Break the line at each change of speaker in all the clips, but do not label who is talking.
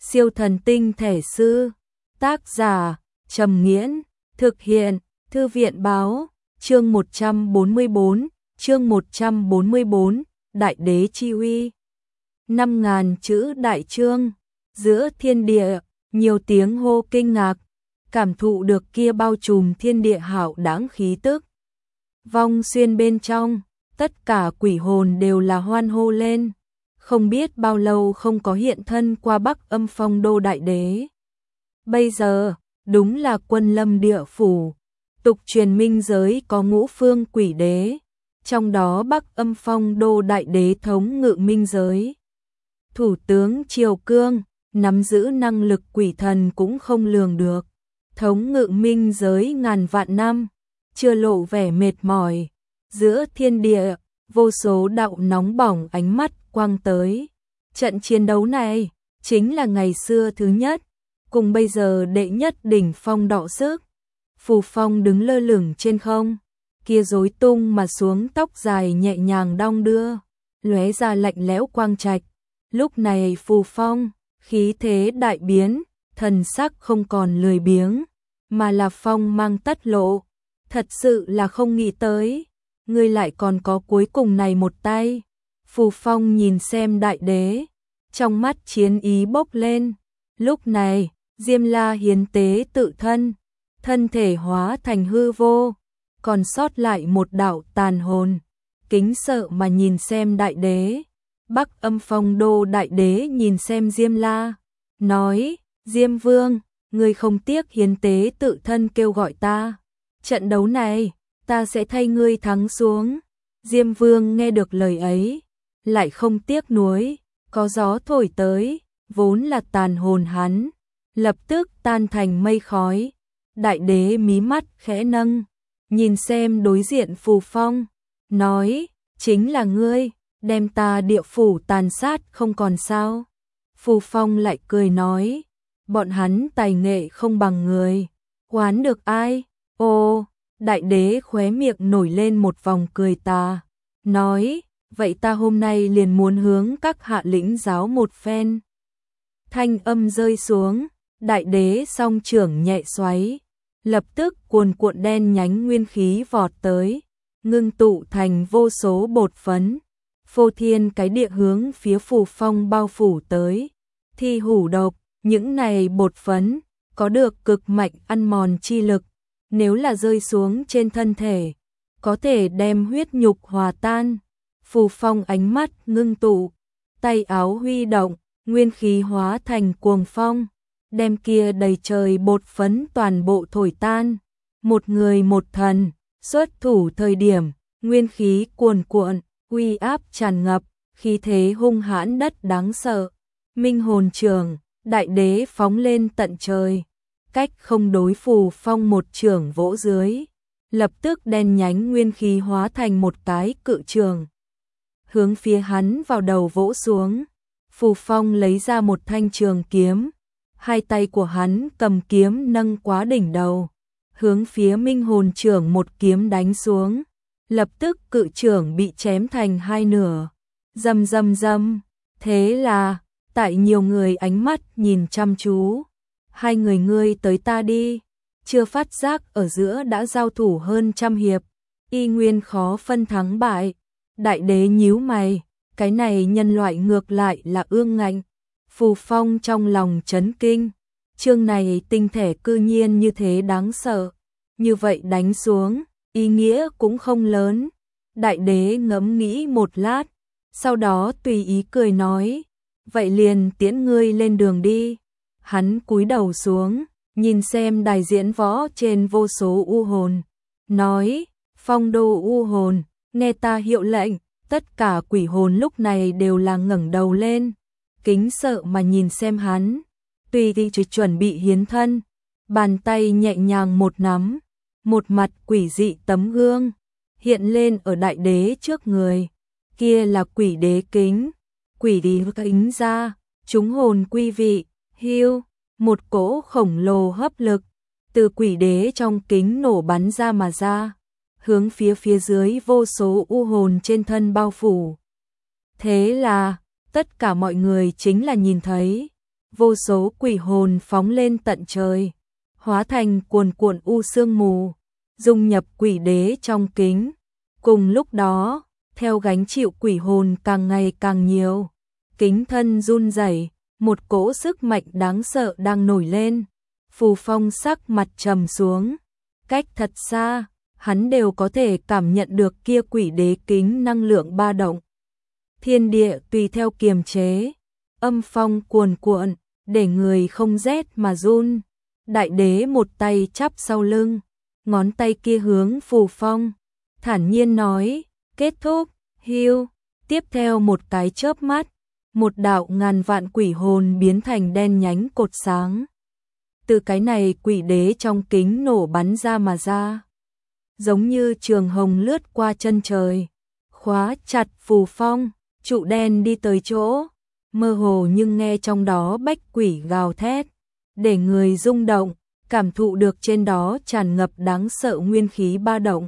Siêu thần tinh thể sư. Tác giả Trầm Nghiễn. Thực hiện Thư viện Báo. Chương 144. Chương 144. Đại đế chi uy. 5.000 chữ đại chương. Giữa thiên địa, nhiều tiếng hô kinh ngạc, cảm thụ được kia bao trùm thiên địa hạo đãng khí tức. Vong xuyên bên trong, tất cả quỷ hồn đều là hoan hô lên. Không biết bao lâu không có hiện thân qua Bắc Âm Phong Đô Đại Đế. Bây giờ, đúng là quân lâm địa phủ. Tục truyền minh giới có ngũ phương quỷ đế, trong đó Bắc Âm Phong Đô Đại Đế thống ngự minh giới. Thủ tướng Triều Cương, nắm giữ năng lực quỷ thần cũng không lường được. Thống ngự minh giới ngàn vạn năm, chưa lộ vẻ mệt mỏi. Giữa thiên địa, vô số đạo nóng bỏng ánh mắt quang tới. Trận chiến đấu này, chính là ngày xưa thứ nhất, cùng bây giờ đệ nhất đỉnh phong đọ sức. Phù Phong đứng lơ lửng trên không, kia rối tung mà xuống tóc dài nhẹ nhàng đong đưa, lóe ra lạnh lẽo quang trạch. Lúc này Phù Phong, khí thế đại biến, thần sắc không còn lười biếng, mà là phong mang tất lộ. Thật sự là không nghĩ tới, ngươi lại còn có cuối cùng này một tay. Phù Phong nhìn xem đại đế, trong mắt chiến ý bốc lên. Lúc này, Diêm La hiến tế tự thân, thân thể hóa thành hư vô, còn sót lại một đạo tàn hồn, kính sợ mà nhìn xem đại đế. Bắc Âm Phong Đô Đại Đế nhìn xem Diêm La, nói: Diêm Vương, ngươi không tiếc hiến tế tự thân kêu gọi ta. Trận đấu này, ta sẽ thay ngươi thắng xuống. Diêm Vương nghe được lời ấy, lại không tiếc nuối, có gió thổi tới, vốn là tàn hồn hắn, lập tức tan thành mây khói. Đại đế mí mắt khẽ nâng, nhìn xem đối diện Phù Phong, nói: chính là ngươi, đem ta địa phủ tàn sát không còn sao. Phù Phong lại cười nói: bọn hắn tài nghệ không bằng người, oán được ai? Ô, đại đế khóe miệng nổi lên một vòng cười tà, nói: vậy ta hôm nay liền muốn hướng các hạ lĩnh giáo một phen. Thanh âm rơi xuống, đại đế song trưởng nhẹ xoáy, lập tức cuồn cuộn đen nhánh nguyên khí vọt tới, ngưng tụ thành vô số bột phấn, phô thiên cái địa hướng phía Phù Phong bao phủ tới. Thi hủ độc, những này bột phấn có được cực mạnh ăn mòn chi lực, nếu là rơi xuống trên thân thể, có thể đem huyết nhục hòa tan. Phù Phong ánh mắt ngưng tụ, tay áo huy động, nguyên khí hóa thành cuồng phong, đem kia đầy trời bột phấn toàn bộ thổi tan. Một người một thần, xuất thủ thời điểm, nguyên khí cuồn cuộn, uy áp tràn ngập, khí thế hung hãn đất đáng sợ. Minh hồn trường, đại đế phóng lên tận trời, cách không đối Phù Phong một trường vỗ dưới, lập tức đen nhánh nguyên khí hóa thành một cái cự trường, hướng phía hắn vào đầu vỗ xuống. Phù Phong lấy ra một thanh trường kiếm, hai tay của hắn cầm kiếm nâng quá đỉnh đầu, hướng phía Minh hồn trưởng một kiếm đánh xuống. Lập tức cự trưởng bị chém thành hai nửa. Rầm rầm rầm, thế là, tại nhiều người ánh mắt nhìn chăm chú, hai người ngươi tới ta đi, chưa phát giác ở giữa đã giao thủ hơn trăm hiệp, y nguyên khó phân thắng bại. Đại đế nhíu mày, cái này nhân loại ngược lại là ương ngạnh. Phù Phong trong lòng chấn kinh, chương này tinh thể cư nhiên như thế đáng sợ, như vậy đánh xuống, ý nghĩa cũng không lớn. Đại đế ngẫm nghĩ một lát, sau đó tùy ý cười nói: vậy liền tiễn ngươi lên đường đi. Hắn cúi đầu xuống, nhìn xem đài diễn võ trên vô số u hồn, nói: Phong Đô u hồn, nghe ta hiệu lệnh. Tất cả quỷ hồn lúc này đều là ngẩng đầu lên, kính sợ mà nhìn xem hắn. Tùy thì chuẩn bị hiến thân, bàn tay nhẹ nhàng một nắm, một mặt quỷ dị tấm gương hiện lên ở đại đế trước người. Kia là quỷ đế kính, quỷ đế kính ra, chúng hồn quy vị, hưu, một cỗ khổng lồ hấp lực từ quỷ đế trong kính nổ bắn ra mà ra, hướng phía dưới vô số u hồn trên thân bao phủ. Thế là, tất cả mọi người chính là nhìn thấy, vô số quỷ hồn phóng lên tận trời, hóa thành cuồn cuộn u sương mù, dung nhập quỷ đế trong kính. Cùng lúc đó, theo gánh chịu quỷ hồn càng ngày càng nhiều, kính thân run rẩy, một cỗ sức mạnh đáng sợ đang nổi lên. Phù Phong sắc mặt trầm xuống, cách thật xa, hắn đều có thể cảm nhận được kia quỷ đế kính năng lượng ba động. Thiên địa tùy theo kiềm chế, âm phong cuồn cuộn, để người không rét mà run. Đại đế một tay chắp sau lưng, ngón tay kia hướng Phù Phong, thản nhiên nói, kết thúc, hưu. Tiếp theo một cái chớp mắt, một đạo ngàn vạn quỷ hồn biến thành đen nhánh cột sáng. Từ cái này quỷ đế trong kính nổ bắn ra mà ra, giống như trường hồng lướt qua chân trời, khóa chặt Phù Phong. Trụ đen đi tới chỗ, mơ hồ nhưng nghe trong đó bách quỷ gào thét, để người rung động, cảm thụ được trên đó tràn ngập đáng sợ nguyên khí ba động.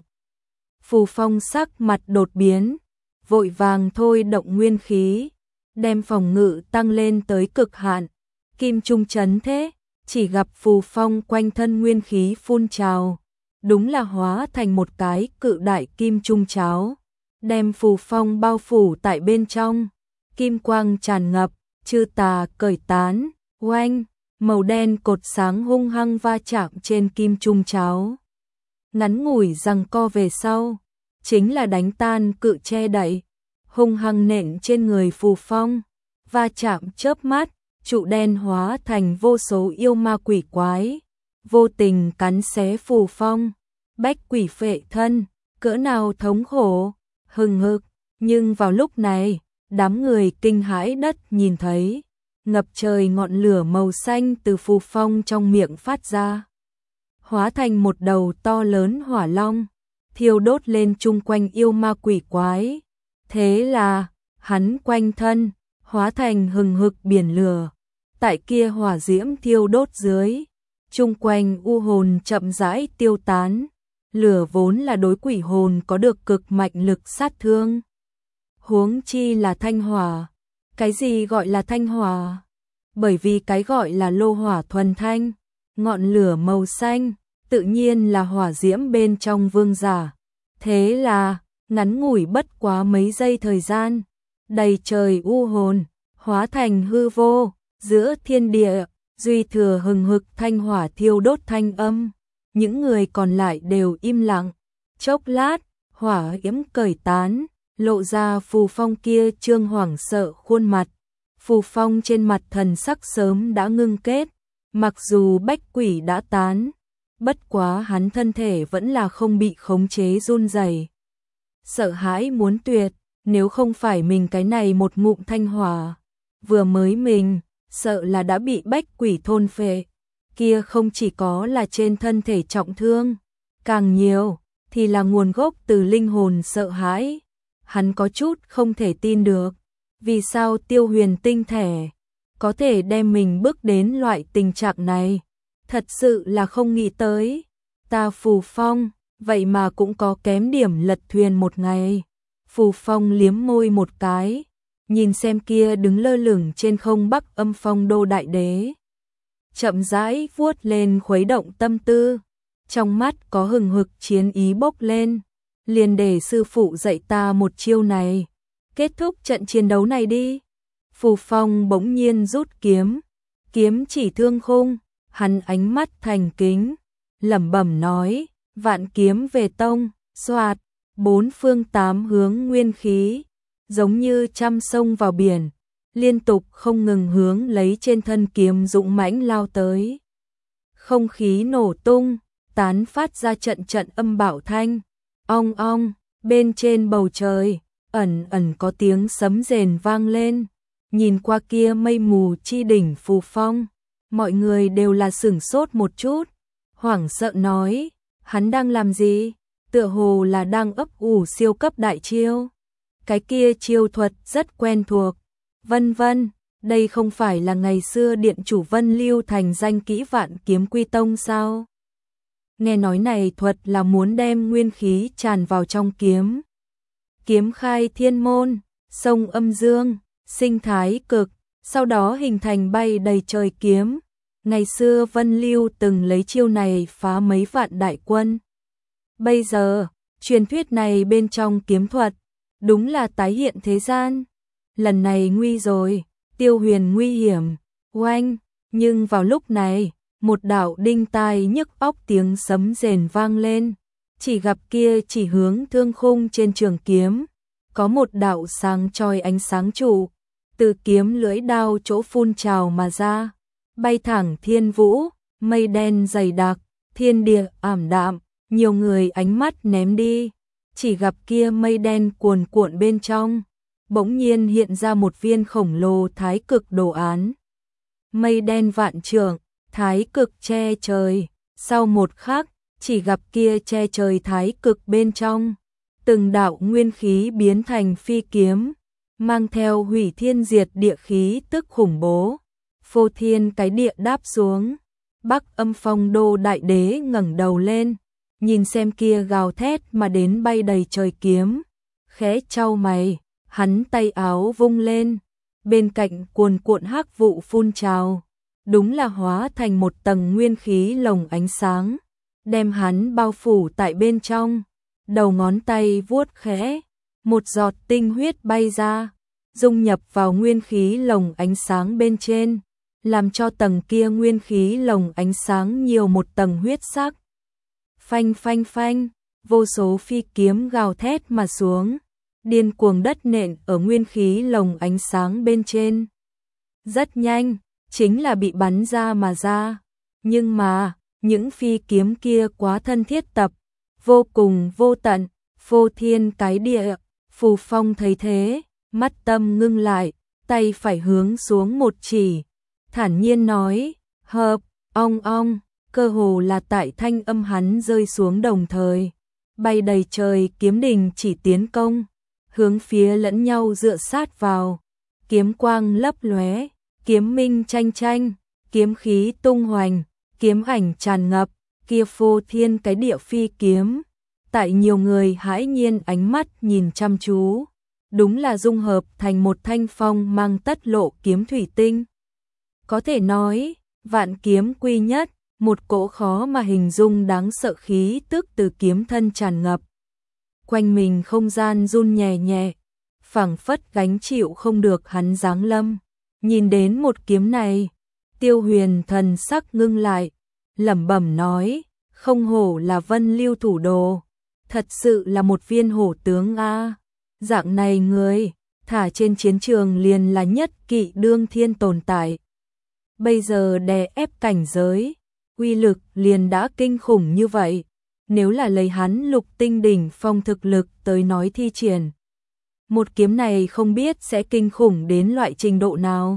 Phù Phong sắc mặt đột biến, vội vàng thôi động nguyên khí, đem phòng ngự tăng lên tới cực hạn. Kim trung chấn thế, chỉ gặp Phù Phong quanh thân nguyên khí phun trào, đúng là hóa thành một cái cự đại kim trung cháo, đem Phù Phong bao phủ tại bên trong. Kim quang tràn ngập, chư tà cởi tán, oanh, màu đen cột sáng hung hăng va chạm trên kim trung cháo. Ngắn ngủi giằng co về sau, chính là đánh tan cự che đậy, hung hăng nện trên người Phù Phong. Va chạm chớp mắt, trụ đen hóa thành vô số yêu ma quỷ quái, vô tình cắn xé Phù Phong. Bách quỷ phệ thân, cỡ nào thống khổ, hừng hực. Nhưng vào lúc này, đám người kinh hãi đất nhìn thấy, ngập trời ngọn lửa màu xanh từ Phù Phong trong miệng phát ra, hóa thành một đầu to lớn hỏa long, thiêu đốt lên chung quanh yêu ma quỷ quái. Thế là, hắn quanh thân, hóa thành hừng hực biển lửa, tại kia hỏa diễm thiêu đốt dưới, chung quanh u hồn chậm rãi tiêu tán. Lửa vốn là đối quỷ hồn có được cực mạnh lực sát thương, huống chi là thanh hỏa. Cái gì gọi là thanh hỏa? Bởi vì cái gọi là lô hỏa thuần thanh, ngọn lửa màu xanh, tự nhiên là hỏa diễm bên trong vương giả. Thế là, ngắn ngủi bất quá mấy giây thời gian, đầy trời u hồn, hóa thành hư vô, giữa thiên địa, duy thừa hừng hực thanh hỏa thiêu đốt thanh âm. Những người còn lại đều im lặng. Chốc lát, hỏa yếm cởi tán, lộ ra Phù Phong kia trương hoảng sợ khuôn mặt. Phù Phong trên mặt thần sắc sớm đã ngưng kết, mặc dù bách quỷ đã tán, bất quá hắn thân thể vẫn là không bị khống chế run rẩy. Sợ hãi muốn tuyệt, nếu không phải mình cái này một ngụm thanh hỏa, vừa mới mình, sợ là đã bị bách quỷ thôn phệ. Kia không chỉ có là trên thân thể trọng thương, càng nhiều thì là nguồn gốc từ linh hồn sợ hãi. Hắn có chút không thể tin được, vì sao Tiêu Huyền tinh thể có thể đem mình bước đến loại tình trạng này, thật sự là không nghĩ tới. Ta Phù Phong, vậy mà cũng có kém điểm lật thuyền một ngày. Phù Phong liếm môi một cái, nhìn xem kia đứng lơ lửng trên không Bắc Âm Phong Đô đại đế, chậm rãi vuốt lên khuấy động tâm tư, trong mắt có hừng hực chiến ý bốc lên. Liền để sư phụ dạy ta một chiêu này, kết thúc trận chiến đấu này đi. Phù Phong bỗng nhiên rút kiếm, kiếm chỉ thương khung, hắn ánh mắt thành kính, lẩm bẩm nói, vạn kiếm về tông. Xoạt, bốn phương tám hướng nguyên khí, giống như trăm sông vào biển, liên tục không ngừng hướng lấy trên thân kiếm dũng mãnh lao tới. Không khí nổ tung, tán phát ra trận trận âm bạo thanh. Ong ong, bên trên bầu trời, ẩn ẩn có tiếng sấm rền vang lên. Nhìn qua kia mây mù chi đỉnh Phù Phong, mọi người đều là sửng sốt một chút, hoảng sợ nói, hắn đang làm gì? Tựa hồ là đang ấp ủ siêu cấp đại chiêu. Cái kia chiêu thuật rất quen thuộc. Vân vân, đây không phải là ngày xưa điện chủ Vân Lưu thành danh kỹ Vạn Kiếm Quy Tông sao? Nghe nói này thuật là muốn đem nguyên khí tràn vào trong kiếm. Kiếm khai thiên môn, sông âm dương, sinh thái cực, sau đó hình thành bay đầy trời kiếm. Ngày xưa Vân Lưu từng lấy chiêu này phá mấy vạn đại quân. Bây giờ, truyền thuyết này bên trong kiếm thuật, đúng là tái hiện thế gian. Lần này nguy rồi, Tiêu Huyền nguy hiểm, oanh, nhưng vào lúc này, một đạo đinh tai nhức óc tiếng sấm rền vang lên, chỉ gặp kia chỉ hướng thương khung trên trường kiếm, có một đạo sáng chói ánh sáng trụ, từ kiếm lưỡi đao chỗ phun trào mà ra, bay thẳng thiên vũ, mây đen dày đặc, thiên địa ảm đạm, nhiều người ánh mắt ném đi, chỉ gặp kia mây đen cuồn cuộn bên trong, bỗng nhiên hiện ra một viên khổng lồ thái cực đồ án. Mây đen vạn trượng, thái cực che trời, sau một khắc, chỉ gặp kia che trời thái cực bên trong, từng đạo nguyên khí biến thành phi kiếm, mang theo hủy thiên diệt địa khí tức khủng bố, phô thiên cái địa đáp xuống. Bắc Âm Phong Đô Đại Đế ngẩng đầu lên, nhìn xem kia gào thét mà đến bay đầy trời kiếm, khẽ chau mày, hắn tay áo vung lên, bên cạnh cuồn cuộn hắc vụ phun trào, đúng là hóa thành một tầng nguyên khí lồng ánh sáng, đem hắn bao phủ tại bên trong. Đầu ngón tay vuốt khẽ, một giọt tinh huyết bay ra, dung nhập vào nguyên khí lồng ánh sáng bên trên, làm cho tầng kia nguyên khí lồng ánh sáng nhiều một tầng huyết sắc. Phanh phanh phanh, vô số phi kiếm gào thét mà xuống, điên cuồng đất nện ở nguyên khí lồng ánh sáng bên trên. Rất nhanh, chính là bị bắn ra mà ra, nhưng mà, những phi kiếm kia quá thân thiết tập, vô cùng vô tận, phô thiên cái địa. Phù Phong thấy thế, mắt tâm ngưng lại, tay phải hướng xuống một chỉ, thản nhiên nói, hợp, ong ong, cơ hồ là tại thanh âm hắn rơi xuống đồng thời, bay đầy trời kiếm đình chỉ tiến công, hướng phía lẫn nhau dựa sát vào, kiếm quang lấp lóe, kiếm minh tranh tranh, kiếm khí tung hoành, kiếm ảnh tràn ngập, kia phô thiên cái địa phi kiếm. Tại nhiều người hãi nhiên ánh mắt nhìn chăm chú, đúng là dung hợp thành một thanh phong mang tất lộ kiếm thủy tinh. Có thể nói, vạn kiếm quy nhất, một cỗ khó mà hình dung đáng sợ khí tức từ kiếm thân tràn ngập. Quanh mình không gian run nhẹ nhẹ, phảng phất gánh chịu không được hắn giáng lâm. Nhìn đến một kiếm này, Tiêu Huyền thần sắc ngưng lại, lẩm bẩm nói, không hổ là Vân Lưu thủ đồ. Thật sự là một viên hổ tướng a. Dạng này người, thả trên chiến trường liền là nhất kỵ đương thiên tồn tại. Bây giờ đè ép cảnh giới, uy lực liền đã kinh khủng như vậy. Nếu là lấy hắn lục tinh đỉnh phong thực lực tới nói thi triển, một kiếm này không biết sẽ kinh khủng đến loại trình độ nào.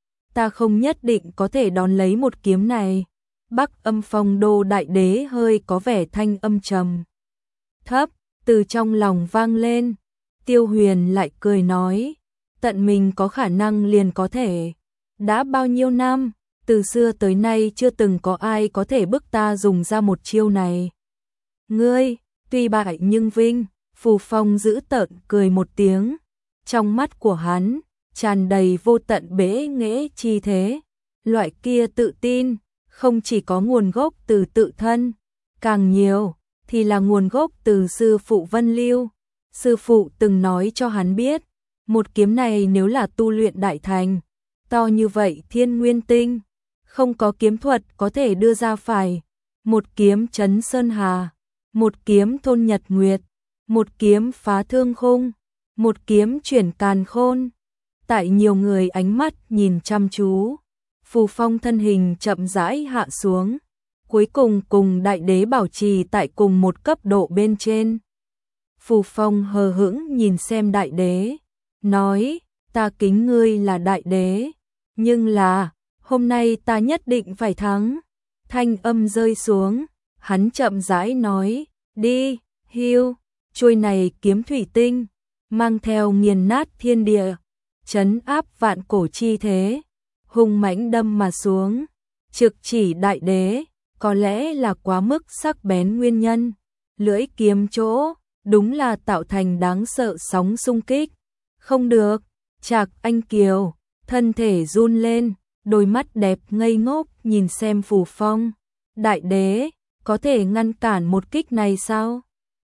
Ta không nhất định có thể đón lấy một kiếm này. Bắc Âm Phong Đô Đại Đế hơi có vẻ thanh âm trầm thấp, từ trong lòng vang lên. Tiêu Huyền lại cười nói, tận mình có khả năng liền có thể. Đã bao nhiêu năm, từ xưa tới nay chưa từng có ai có thể bức ta dùng ra một chiêu này. Ngươi, tuy bại nhưng vinh. Phù Phong giữ tợn cười một tiếng, trong mắt của hắn tràn đầy vô tận bế nghệ chi thế. Loại kia tự tin, không chỉ có nguồn gốc từ tự thân, càng nhiều thì là nguồn gốc từ sư phụ Vân Lưu. Sư phụ từng nói cho hắn biết, một kiếm này nếu là tu luyện đại thành, to như vậy thiên nguyên tinh, không có kiếm thuật có thể đưa ra phải. Một kiếm chấn sơn hà, một kiếm thôn nhật nguyệt, một kiếm phá thương khung, một kiếm chuyển càn khôn. Tại nhiều người ánh mắt nhìn chăm chú, Phù Phong thân hình chậm rãi hạ xuống, cuối cùng cùng Đại Đế bảo trì tại cùng một cấp độ bên trên. Phù Phong hờ hững nhìn xem Đại Đế, nói, ta kính ngươi là Đại Đế, nhưng là, hôm nay ta nhất định phải thắng. Thanh âm rơi xuống, hắn chậm rãi nói, đi, hưu, chuôi này kiếm thủy tinh, mang theo nghiền nát thiên địa, trấn áp vạn cổ chi thế, hung mãnh đâm mà xuống, trực chỉ Đại Đế, có lẽ là quá mức sắc bén nguyên nhân, lưỡi kiếm chỗ, đúng là tạo thành đáng sợ sóng xung kích. Không được, Trạc Anh Kiều, thân thể run lên, đôi mắt đẹp ngây ngốc nhìn xem Phù Phong. Đại đế, có thể ngăn cản một kích này sao?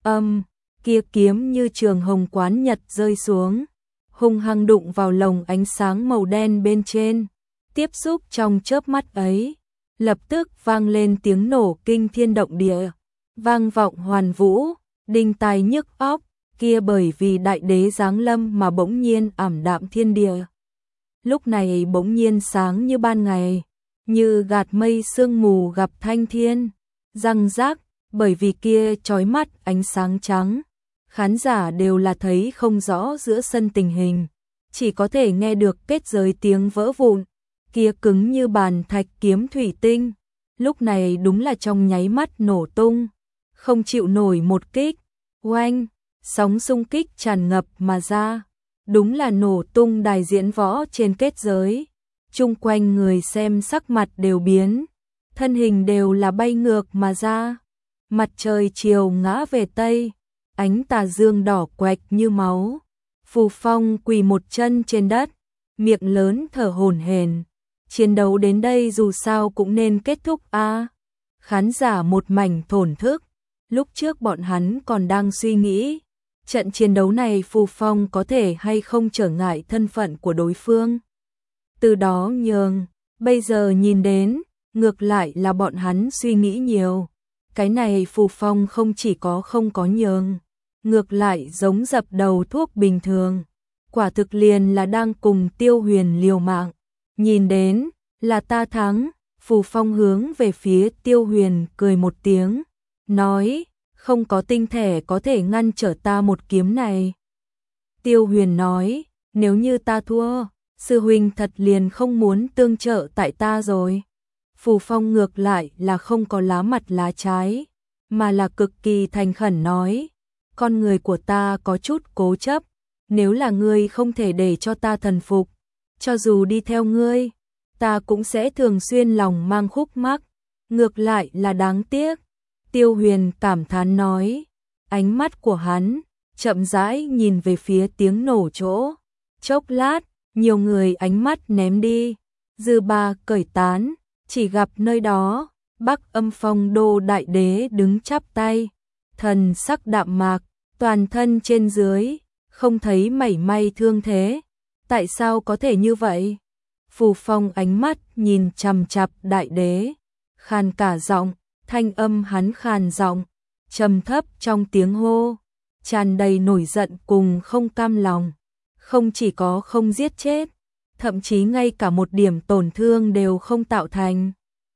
Kia kiếm như trường hồng quán nhật rơi xuống, hung hăng đụng vào lồng ánh sáng màu đen bên trên. Tiếp xúc trong chớp mắt ấy, lập tức vang lên tiếng nổ kinh thiên động địa, vang vọng hoàn vũ, đinh tai nhức óc. Kia bởi vì đại đế giáng lâm mà bỗng nhiên ảm đạm thiên địa. Lúc này bỗng nhiên sáng như ban ngày, như gạt mây sương mù gặp thanh thiên. Răng rác, bởi vì kia chói mắt ánh sáng trắng, khán giả đều là thấy không rõ giữa sân tình hình, chỉ có thể nghe được kết giới tiếng vỡ vụn. Kia cứng như bàn thạch kiếm thủy tinh, lúc này đúng là trong nháy mắt nổ tung, không chịu nổi một kích. Oanh, sóng xung kích tràn ngập mà ra, đúng là nổ tung đài diễn võ trên kết giới. Chung quanh người xem sắc mặt đều biến, thân hình đều là bay ngược mà ra. Mặt trời chiều ngã về tây, ánh tà dương đỏ quạch như máu. Phù Phong quỳ một chân trên đất, miệng lớn thở hổn hển. Chiến đấu đến đây dù sao cũng nên kết thúc a. Khán giả một mảnh thổn thức, lúc trước bọn hắn còn đang suy nghĩ, trận chiến đấu này Phù Phong có thể hay không trở ngại thân phận của đối phương. Từ đó nhường, bây giờ nhìn đến, ngược lại là bọn hắn suy nghĩ nhiều. Cái này Phù Phong không chỉ có không có nhường, ngược lại giống dập đầu thuốc bình thường. Quả thực liền là đang cùng Tiêu Huyền liều mạng. Nhìn đến, là ta thắng. Phù Phong hướng về phía Tiêu Huyền cười một tiếng, nói, không có tinh thể có thể ngăn trở ta một kiếm này. Tiêu Huyền nói, nếu như ta thua, sư huynh thật liền không muốn tương trợ tại ta rồi. Phù Phong ngược lại là không có lá mặt lá trái, mà là cực kỳ thành khẩn nói, con người của ta có chút cố chấp, nếu là ngươi không thể để cho ta thần phục, cho dù đi theo ngươi, ta cũng sẽ thường xuyên lòng mang khúc mắc, ngược lại là đáng tiếc. Tiêu Huyền cảm thán nói, ánh mắt của hắn chậm rãi nhìn về phía tiếng nổ chỗ. Chốc lát, nhiều người ánh mắt ném đi, dư ba cởi tán, chỉ gặp nơi đó, Bắc Âm Phong Đô Đại Đế đứng chắp tay, thần sắc đạm mạc, toàn thân trên dưới, không thấy mảy may thương thế. Tại sao có thể như vậy? Phù Phong ánh mắt nhìn chằm chằm Đại Đế, khàn cả giọng, thanh âm hắn khàn giọng, trầm thấp trong tiếng hô, tràn đầy nổi giận cùng không cam lòng. Không chỉ có không giết chết, thậm chí ngay cả một điểm tổn thương đều không tạo thành.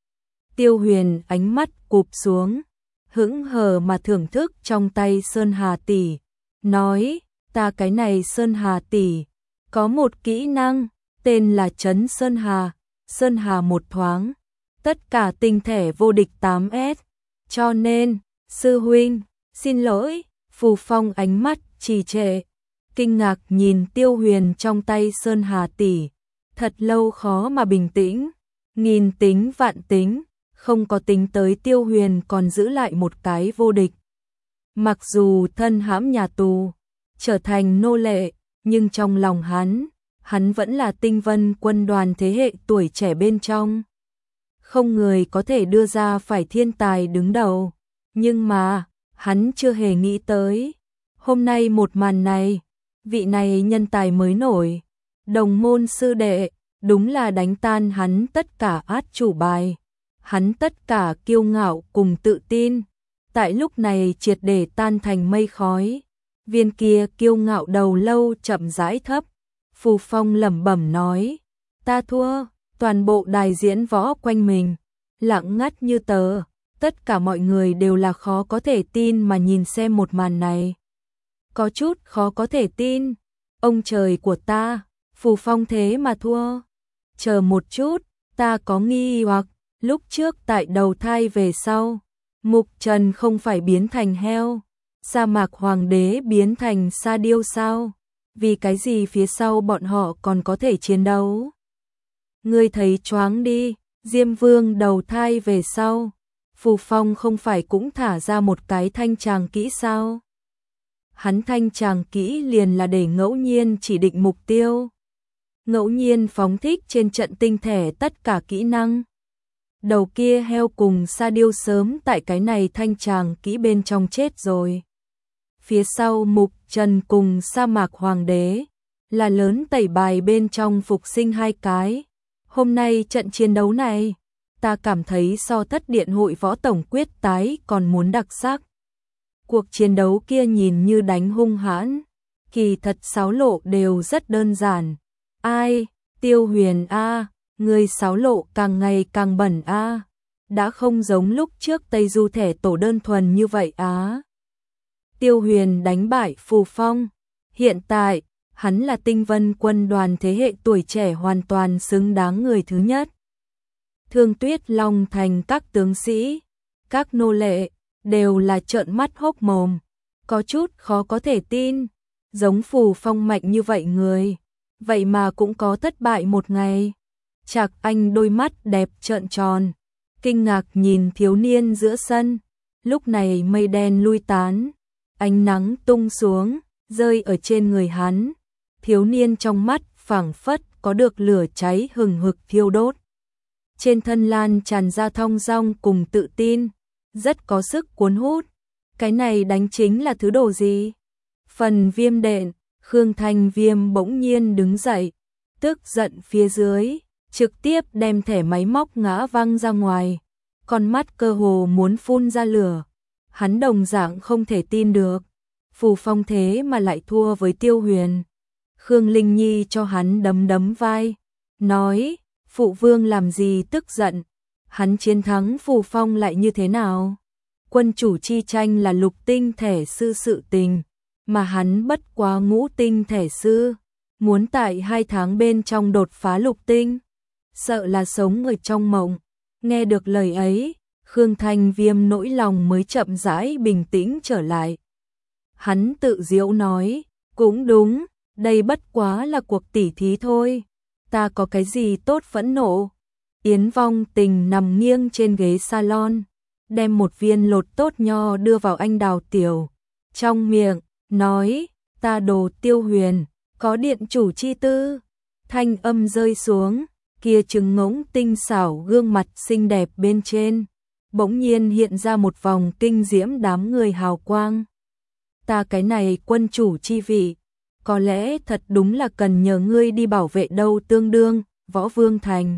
Tiêu Huyền ánh mắt cụp xuống, hững hờ mà thưởng thức trong tay Sơn Hà tỷ, nói, ta cái này Sơn Hà tỷ, có một kỹ năng, tên là Trấn Sơn Hà, Sơn Hà một thoáng, tất cả tinh thể vô địch 8S, cho nên, sư huynh, xin lỗi. Phù Phong ánh mắt trì trệ, kinh ngạc nhìn Tiêu Huyền trong tay Sơn Hà tỷ, thật lâu khó mà bình tĩnh, nghìn tính vạn tính, không có tính tới Tiêu Huyền còn giữ lại một cái vô địch. Mặc dù thân hãm nhà tù, trở thành nô lệ, nhưng trong lòng hắn vẫn là Tinh Vân quân đoàn thế hệ tuổi trẻ bên trong. Không người có thể đưa ra phải thiên tài đứng đầu, nhưng mà, hắn chưa hề nghĩ tới. Hôm nay một màn này, vị này nhân tài mới nổi, đồng môn sư đệ, đúng là đánh tan hắn tất cả át chủ bài. Hắn tất cả kiêu ngạo cùng tự tin, tại lúc này triệt để tan thành mây khói. Viên kia kiêu ngạo đầu lâu chậm rãi thấp. Phù Phong lẩm bẩm nói, ta thua. Toàn bộ đài diễn võ quanh mình lặng ngắt như tờ, tất cả mọi người đều là khó có thể tin mà nhìn xem một màn này. Có chút khó có thể tin, ông trời của ta, Phù Phong thế mà thua. Chờ một chút, ta có nghi hoặc, lúc trước tại đầu thai về sau, Mục Trần không phải biến thành heo, sa mạc hoàng đế biến thành sa điêu sao? Vì cái gì phía sau bọn họ còn có thể chiến đấu? Ngươi thấy choáng đi, Diêm Vương đầu thai về sau, Phù Phong không phải cũng thả ra một cái thanh tràng kỹ sao? Hắn thanh tràng kỹ liền là để ngẫu nhiên chỉ định mục tiêu. ngẫu nhiên phóng thích trên trận tinh thể tất cả kỹ năng. Đầu kia heo cùng Sa Điêu sớm tại cái này thanh tràng kỹ bên trong chết rồi. Phía sau Mục Trần cùng Sa Mạc Hoàng đế là lớn tẩy bài bên trong phục sinh 2 cái. Hôm nay trận chiến đấu này, ta cảm thấy so Thất Điện hội võ tổng quyết tái còn muốn đặc sắc. Cuộc chiến đấu kia nhìn như đánh hung hãn, kỳ thật 6 lộ đều rất đơn giản. Ai, Tiêu Huyền a, người 6 lộ càng ngày càng bẩn a, đã không giống lúc trước Tây Du thẻ tổ đơn thuần như vậy á. Tiêu Huyền đánh bại Phù Phong, hiện tại hắn là Tinh Vân quân đoàn thế hệ tuổi trẻ hoàn toàn xứng đáng người thứ nhất. Thương Tuyết Long thành các tướng sĩ, các nô lệ đều là trợn mắt hốc mồm, có chút khó có thể tin, giống Phù Phong mạnh như vậy người, vậy mà cũng có thất bại một ngày. Trạc Anh đôi mắt đẹp trợn tròn, kinh ngạc nhìn thiếu niên giữa sân. Lúc này mây đen lui tán, ánh nắng tung xuống, rơi ở trên người hắn. Thiếu niên trong mắt phảng phất có được lửa cháy hừng hực thiêu đốt. Trên thân lan tràn ra thong dong cùng tự tin, rất có sức cuốn hút. Cái này đánh chính là thứ đồ gì? Phần Viêm đệm, Khương Thanh Viêm bỗng nhiên đứng dậy, tức giận phía dưới, trực tiếp đem thẻ máy móc ngã văng ra ngoài. Con mắt cơ hồ muốn phun ra lửa. Hắn đồng dạng không thể tin được. Phù Phong thế mà lại thua với Tiêu Huyền. Khương Linh Nhi cho hắn đấm đấm vai, nói, phụ vương làm gì tức giận, hắn chiến thắng Phù Phong lại như thế nào? Quân chủ chi tranh là lục tinh thể sư sự tình, mà hắn bất quá ngũ tinh thể sư, muốn tại 2 tháng bên trong đột phá lục tinh, sợ là sống ở trong mộng. Nghe được lời ấy, Khương Thanh Viêm nỗi lòng mới chậm rãi bình tĩnh trở lại. Hắn tự giễu nói, cũng đúng, đây bất quá là cuộc tỉ thí thôi, ta có cái gì tốt phẫn nộ. Yến Vong Tình nằm nghiêng trên ghế salon, đem một viên lột tốt nho đưa vào anh Đào Tiểu trong miệng, nói, ta đồ Tiêu Huyền, có điện chủ chi tư. Thanh âm rơi xuống, kia trừng ngỗng tinh xảo gương mặt xinh đẹp bên trên, bỗng nhiên hiện ra một vòng kinh diễm đám người hào quang. Ta cái này quân chủ chi vị, có lẽ thật đúng là cần nhờ ngươi đi bảo vệ đâu tương đương, Võ Vương Thành.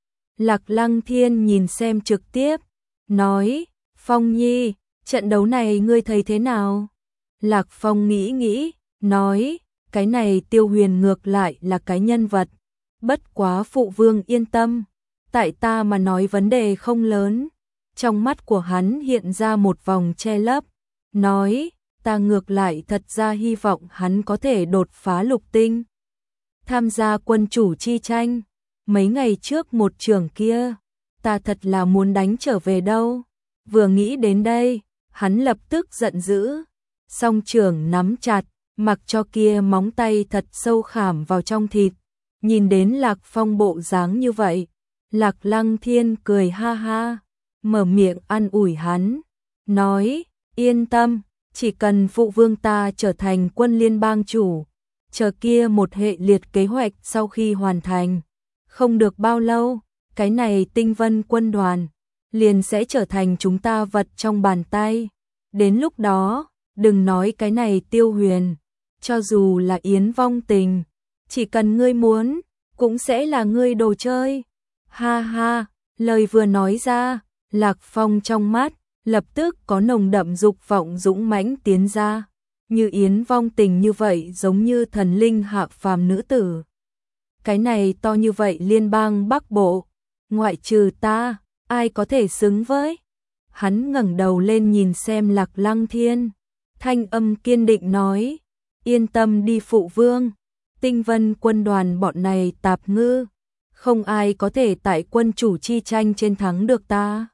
Lạc Lăng Thiên nhìn xem trực tiếp, nói, Phong Nhi, trận đấu này ngươi thấy thế nào? Lạc Phong nghĩ, nói, cái này Tiêu Huyền ngược lại là cái nhân vật, bất quá phụ vương yên tâm, tại ta mà nói vấn đề không lớn. Trong mắt của hắn hiện ra một vòng che lấp, nói, ta ngược lại thật ra hy vọng hắn có thể đột phá lục tinh, tham gia quân chủ chi tranh. Mấy ngày trước một trường kia, ta thật là muốn đánh trở về đâu. Vừa nghĩ đến đây, hắn lập tức giận dữ, song trường nắm chặt, mặc cho kia móng tay thật sâu khảm vào trong thịt. Nhìn đến Lạc Phong bộ dáng như vậy, Lạc Lăng Thiên cười ha ha, mở miệng an ủi hắn, nói, yên tâm, chỉ cần phụ vương ta trở thành quân liên bang chủ, chờ kia một hệ liệt kế hoạch sau khi hoàn thành, không được bao lâu, cái này Tinh Vân quân đoàn liền sẽ trở thành chúng ta vật trong bàn tay. Đến lúc đó, đừng nói cái này Tiêu Huyền, cho dù là Yến Vong Tình, chỉ cần ngươi muốn, cũng sẽ là ngươi đồ chơi. Ha ha, lời vừa nói ra, Lạc Phong trong mắt lập tức có nồng đậm dục vọng dũng mãnh tiến ra, như Yến Vong Tình như vậy giống như thần linh hạ phàm nữ tử. Cái này to như vậy liên bang Bắc Bộ, ngoại trừ ta, ai có thể xứng với? Hắn ngẩng đầu lên nhìn xem Lạc Lăng Thiên, thanh âm kiên định nói, yên tâm đi phụ vương, Tinh Vân quân đoàn bọn này tạp ngư, không ai có thể tại quân chủ chi tranh trên thắng được ta.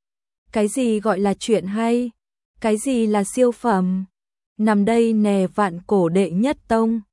Cái gì gọi là chuyện hay? Cái gì là siêu phẩm? Nằm đây nè vạn cổ đệ nhất tông,